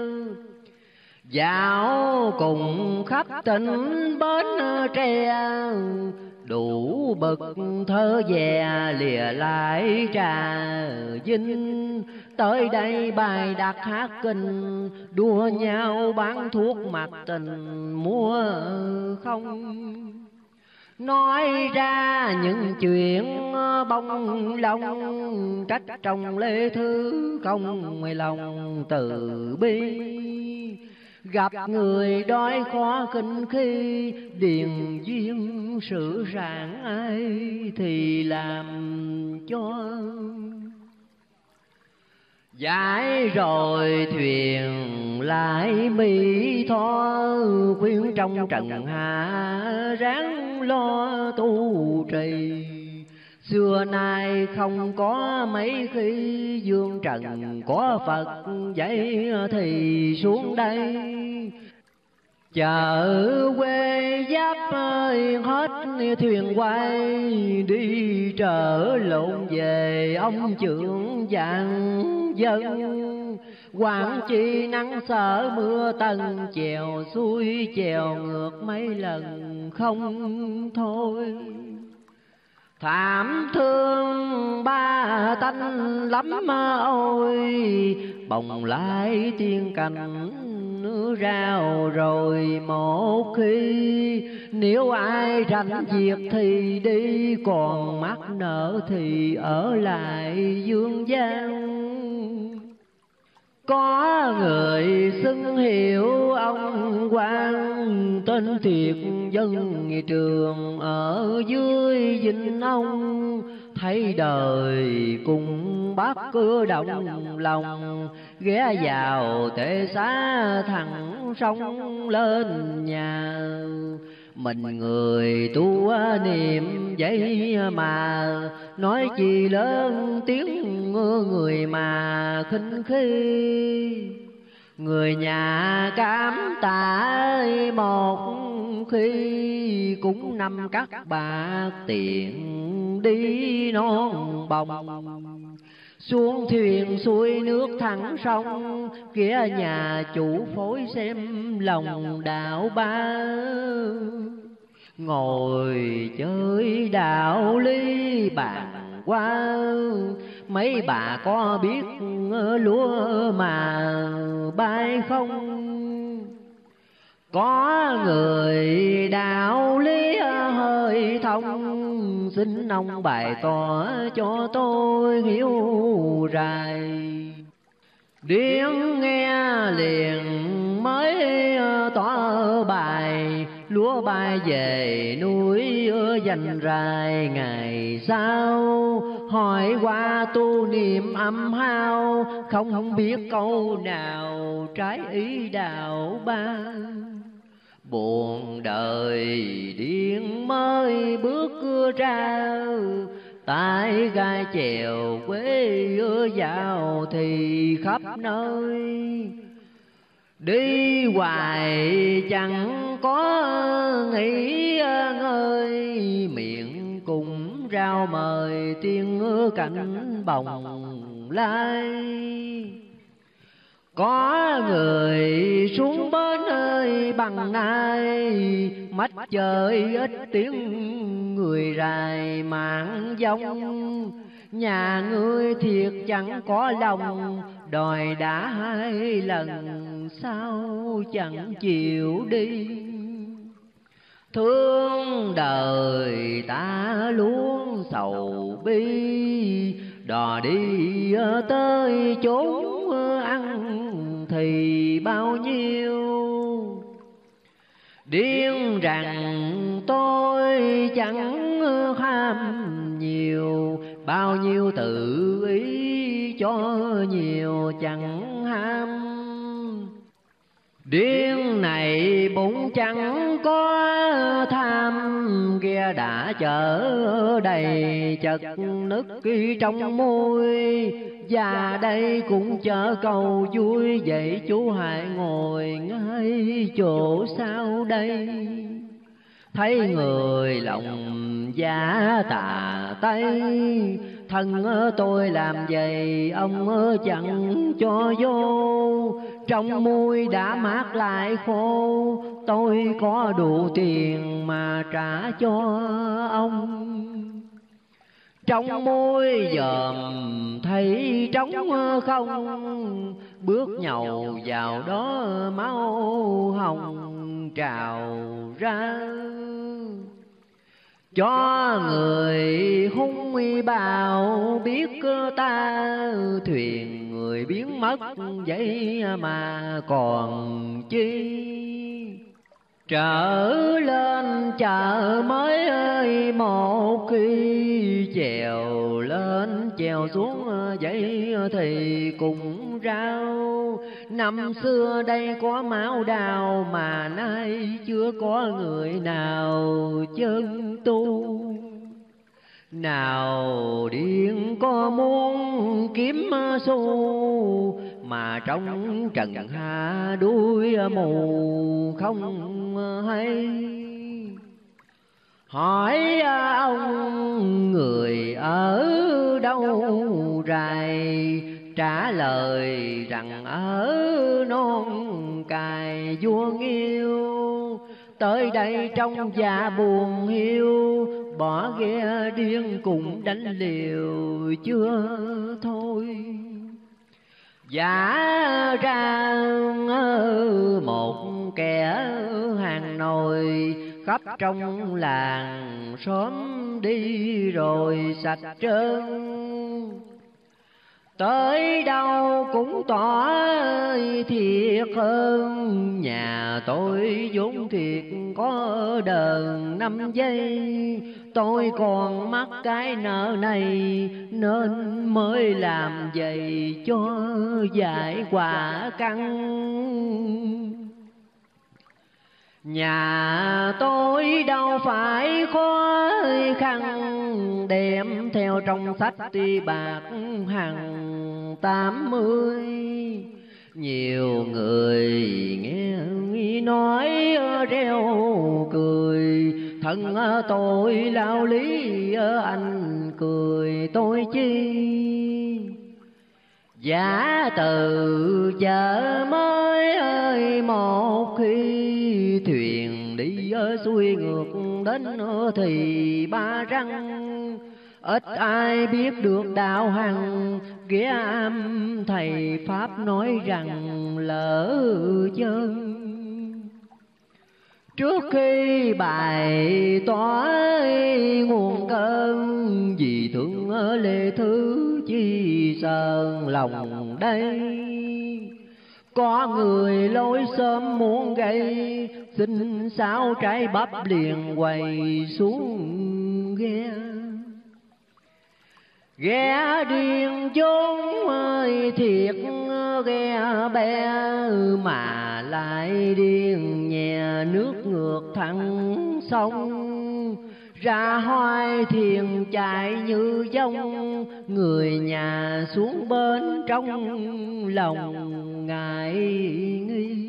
Dạo cùng khắp tỉnh bến tre, đủ bậc thơ về lìa lại Trà Vinh. Tới đây bài đặt hát kinh, đua nhau bán thuốc mặt tình mua không. Nói ra những chuyện bông lông, trách trong lê thư không lòng từ bi. Gặp người đói khó kinh khi, điền duyên sự rạng ai thì làm cho. Giải rồi thuyền lại mỹ tho, khuyên trong trần hạ ráng lo tu trì. Xưa nay không có mấy khi dương trần có Phật dạy thì xuống đây. Chợ quê Giáp ơi hết thuyền quay, đi trở lộn về ông trưởng vạn dân. Quảng chi nắng sợ mưa tần, chèo xuôi chèo ngược mấy lần không thôi. Thảm thương ba tánh lắm ôi, bồng lai tiên cảnh rao rồi một khi. Nếu ai rảnh việc thì đi, còn mắc nợ thì ở lại dương gian. Có người xưng hiệu ông quan, tên thiệt dân trường ở dưới Vĩnh Ông. Thấy đời cùng bác cứ động lòng, ghé vào tệ xá thẳng sông lên nhà. Mình người tu niệm vậy mà, nói chi lớn tiếng người mà khinh khi. Người nhà cảm tạ một khi, cũng năm cắt bạc tiền đi non bồng. Xuống thuyền xuôi nước thẳng sông, kia nhà chủ phối xem lòng đạo ba. Ngồi chơi đạo lý bàn qua, mấy bà có biết lúa mà bay không? Có người đạo lý hơi thông, xin ông bày tỏ cho tôi hiểu rài. Điếng nghe liền mới tỏ bài, lúa bay về núi dành rài. Ngày sau hỏi qua tu niệm âm hao, không biết câu nào trái ý đạo ba. Buồn đời điên mới bước ra, tại gai chèo quê dạo thì khắp nơi. Đi hoài chẳng có nghỉ ngơi, miệng cùng rao mời tiên cảnh bồng lai. Có người xuống bến ơi bằng nay, mắt trời ít tiếng người rài mạng dông. Nhà ngươi thiệt chẳng có lòng, đòi đã hai lần sao chẳng chịu đi. Thương đời ta luôn sầu bi, đò đi tới chốn ăn thì bao nhiêu. Điên rằng tôi chẳng ham nhiều, bao nhiêu tự ý cho nhiều chẳng ham. Điên này bụng chẳng có tham, ghe đã chở đầy chật nức trong môi. Và đây cũng chở cầu vui, vậy chú hãy ngồi ngay chỗ sau đây. Thấy người lòng giá tà tay, thân tôi làm vậy ông chẳng cho vô. Trong môi đã mát lại khô, tôi có đủ tiền mà trả cho ông. Trong môi dòm thấy trống không, bước nhầu vào đó máu hồng trào ra. Cho người hung uy bào biết ta, thuyền người biến mất vậy mà còn chi. Trở lên chợ mới ơi một khi, chèo lên chèo xuống vậy thì cũng rao. Năm xưa đây có máu đào mà nay chưa có người nào chân tu. Nào điên có muốn kiếm xu mà trong trần hạ đuôi mù không hay. Hỏi ông người ở đâu rày, trả lời rằng ở non cài vua Nghiêu. Tới đây trong dạ buồn hiu, bỏ ghe điên cùng đánh liều chưa thôi. Giả ra một kẻ hàng nồi, khắp trong làng xóm đi rồi sạch trơn. Tới đâu cũng tỏ thiệt hơn, nhà tôi vốn thiệt có đờn năm giây. Tôi còn mắc cái nợ này nên mới làm vậy cho giải quả căn. Nhà tôi đâu phải khó khăn, đem theo trong sách ti bạc hàng tám mươi. Nhiều người nghe nói reo cười, thân tôi lao lý anh cười tôi chi. Giả từ chợ mới ơi một khi, thuyền đi xuôi ngược đến thì ba răng. Ít ai biết được đạo hằng, ghé am thầy Pháp nói rằng lỡ chân. Trước khi bài tỏ nguồn cơn, vì thương lệ thứ chi sờn lòng đây. Có người lối sớm muốn gây, xin sao trái bắp liền quay xuống ghe. Ghe điên chốn ơi thiệt ghe bé, mà lại điên nhẹ nước ngược thẳng sông. Ra hoài thiền chạy như dông, người nhà xuống bến trong lòng ngại nghi.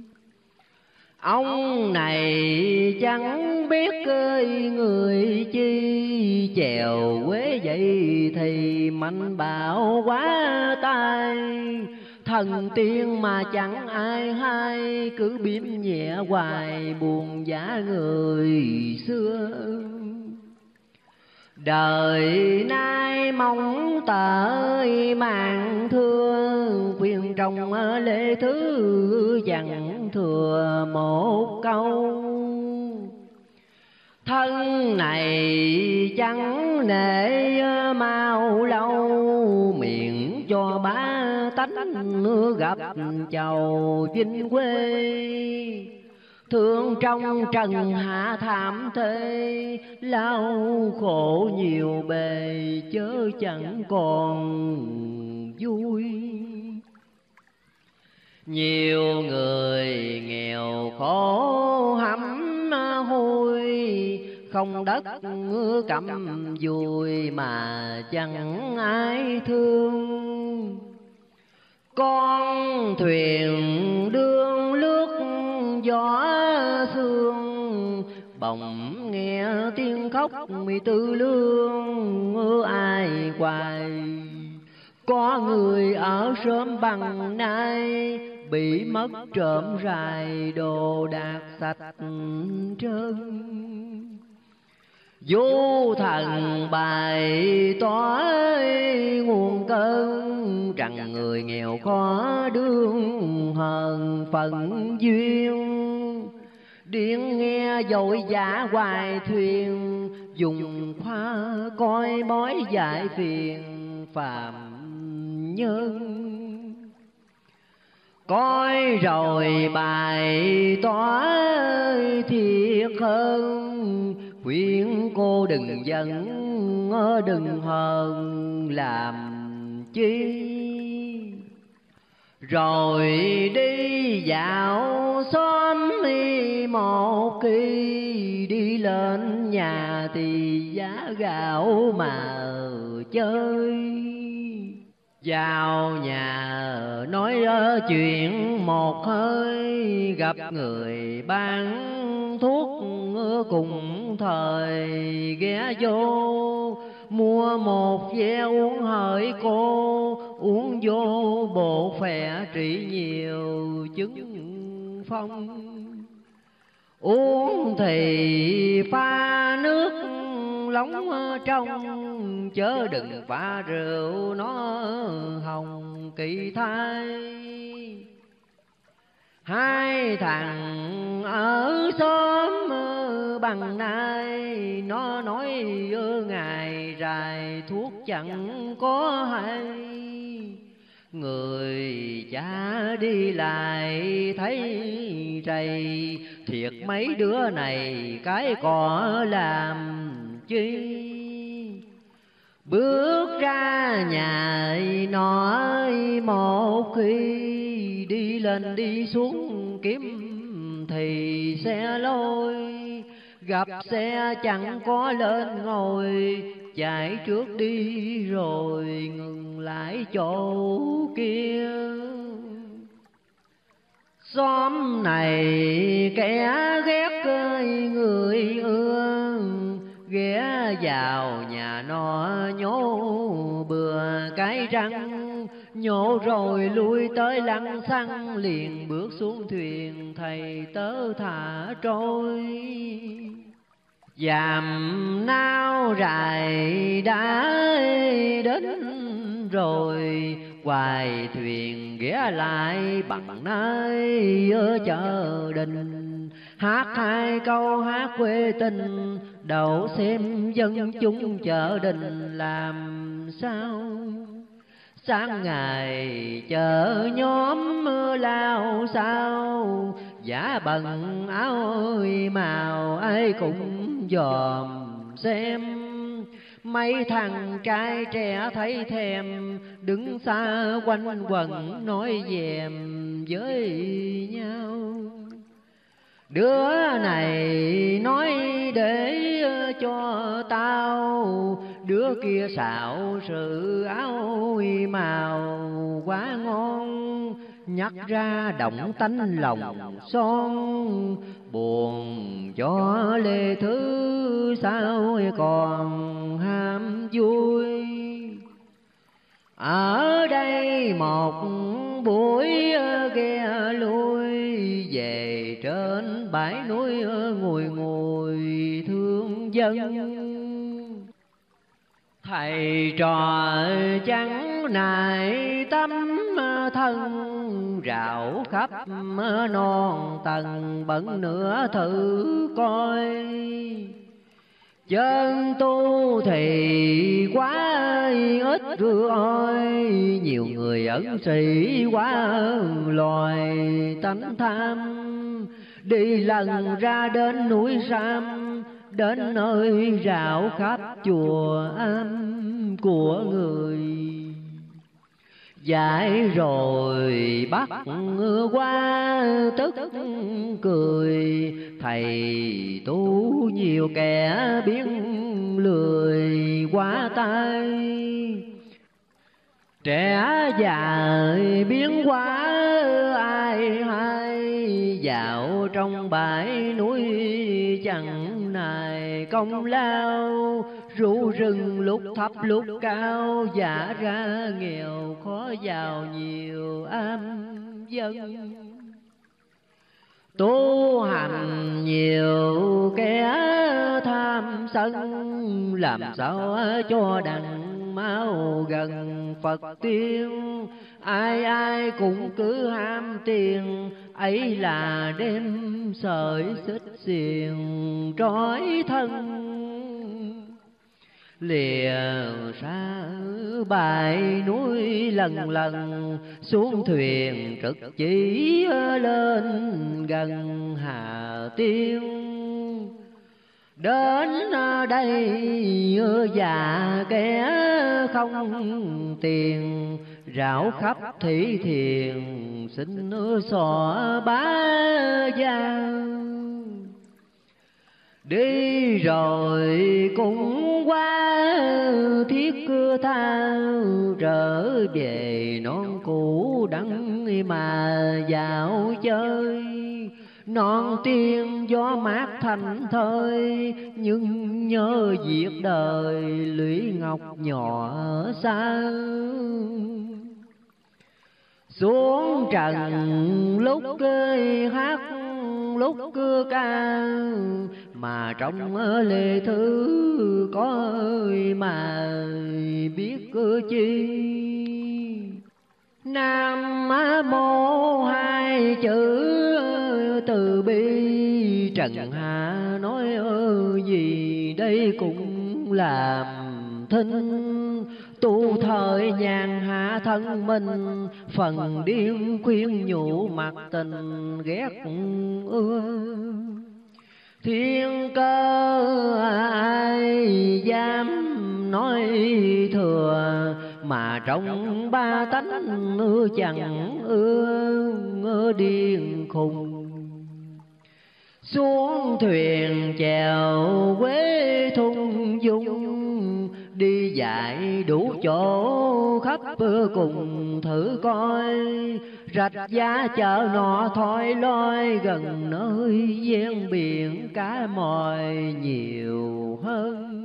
Ông này chẳng biết ơi người chi, chèo quế vậy thì mạnh bạo quá tay. Thần tiên mà chẳng ai hay, cứ biếm nhẹ hoài buồn giả người xưa. Đời nay mong tới mạng thương, khuyên trong lễ thứ chẳng thừa một câu. Thân này chẳng nể mau lâu, miệng cho ba tánh gặp chầu vinh quê. Thương trong trần hạ thảm thế, lao khổ nhiều bề chớ chẳng còn vui. Nhiều người nghèo khổ hẩm hôi, không đất cầm vui mà chẳng ai thương. Con thuyền đương lướt gió sương, bỗng nghe tiếng khóc mi tư lương ai hoài. Có người ở sớm bằng nay, bị mất trộm rài đồ đạc sạch trơn. Vô thần bài tỏ nguồn cơn, rằng người nghèo khó đương hờn phận duyên. Điện nghe dội giả hoài thuyền, dùng khoa coi bói giải phiền phàm nhân. Coi rồi bài tỏ thiệt hơn, khuyên cô đừng giận đừng hờn làm chi. Rồi đi dạo xóm đi một kỳ, đi lên nhà thì giá gạo mà chơi. Vào nhà nói chuyện một hơi, gặp người bán thuốc cùng thời ghé vô, mua một ve uống hỡi cô, uống vô bộ phè trị nhiều chứng phong. Uống thì pha nước lóng trong, chớ đừng pha rượu nó hồng kỳ thai. Hai thằng ở xóm bằng nay, nó nói ngày rài thuốc chẳng có hay. Người cha đi lại thấy rầy, thiệt mấy đứa này cái cỏ làm chi. Bước ra nhà nói một khi, đi lên đi xuống kiếm thì xe lôi. Gặp xe chẳng có lên ngồi, chạy trước đi rồi ngừng lại chỗ kia. Xóm này kẻ ghét người ưa, ghé vào nhà nó nhổ bừa cái răng. Nhổ rồi lui tới lăng xăng, liền bước xuống thuyền thầy tớ thả trôi. Dàm nao rài đã đến rồi, hoài thuyền ghé lại bằng nơi ở chợ đình. Hát hai câu hát quê tình, đậu xem dân chúng chợ đình làm sao. Sáng ngày chợ nhóm mưa lao sao, giả bần áo ơi màu ai cũng dòm xem. Mấy thằng trai trẻ thấy thèm, đứng xa quanh quẩn nói dèm với nhau. Đứa này nói để cho tao, đứa kia xạo sự áo màu quá ngon. Nhắc ra động tánh lòng son, buồn cho lê thứ sao còn ham vui. Ở đây một buổi ghe lui, về trên bãi núi ngồi ngồi thương dân. Thầy trò trắng nại tâm thân, rạo khắp non tầng bận nửa thử coi. Chân tu thì quá ít ơi, nhiều người ẩn sĩ quá loài tánh tham. Đi lần ra đến núi Sam, đến nơi rạo khắp chùa am của người. Dạy rồi bắt qua tức cười, thầy tu nhiều kẻ biến lười quá tay. Trẻ già biến hóa ai hay, dạo trong bãi núi chẳng nài công lao. Rủ rừng lúc thấp lúc cao, giả ra nghèo khó giàu nhiều am dân. Tu hành nhiều kẻ tham sân, làm sao cho đặng mau gần Phật tiên. Ai ai cũng cứ ham tiền, ấy là đem sợi xích xiềng trói thân. Lìa xa bãi núi lần lần, xuống thuyền trực chỉ lên gần Hà Tiên. Đến đây già kẻ không tiền, rảo khắp thị thiền xin xỏ bá gia. Đi rồi cũng qua thiết cưa thao, trở về non cũ đắng mà dạo chơi. Non tiên gió mát thành thơi, nhưng nhớ việc đời lũy ngọc nhỏ xa. Xuống trần lúc hát lúc cưa ca, mà trong lệ thư có mà biết cơ chi. Nam mô hai chữ từ bi, trần hạ nói gì đây cũng làm thinh. Tu thời nhàn hạ thân mình, phần điên khuyên nhủ mặt tình ghét ưa. Thiên cơ ai dám nói thừa, mà trong ba tánh ưa chẳng ưa điên khùng. Xuống thuyền chèo quê thung dung, đi dạy đủ chỗ khắp cùng thử coi. Rạch giá chợ nọ thôi loi, gần nơi ven biển cá mòi nhiều hơn.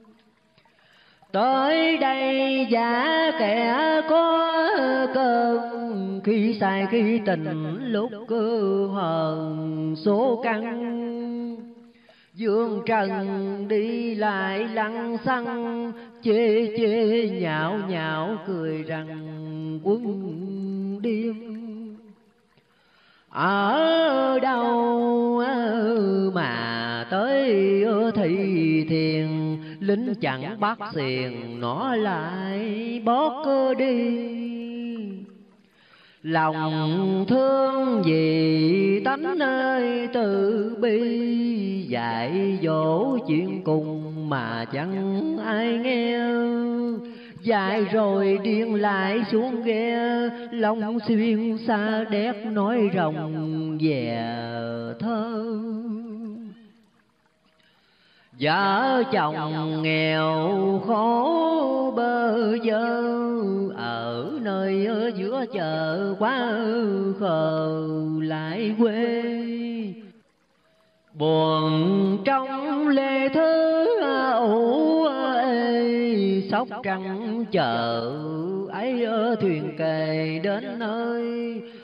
Tới đây giả kẻ có cơn, khi sai khi tình lúc cứ hờn số căn. Dương trần đi lại lăng xăng, chê chê nhạo nhạo cười rằng quân điên. Ở đâu mà tới thị thiền, lính chẳng bắt xiềng nó lại bót cơ đi. Lòng thương vì tánh ơi từ bi, dạy dỗ chuyện cùng mà chẳng ai nghe. Dạy rồi điên lại xuống ghe, lòng xuyên xa đét nói rồng về thơ. Vợ chồng nghèo khổ bơ vơ, ở nơi ở giữa chợ quá khờ lại quê. Buồn trong lê thứ ủ ê, sóc trăng chờ ấy ở thuyền kề đến nơi.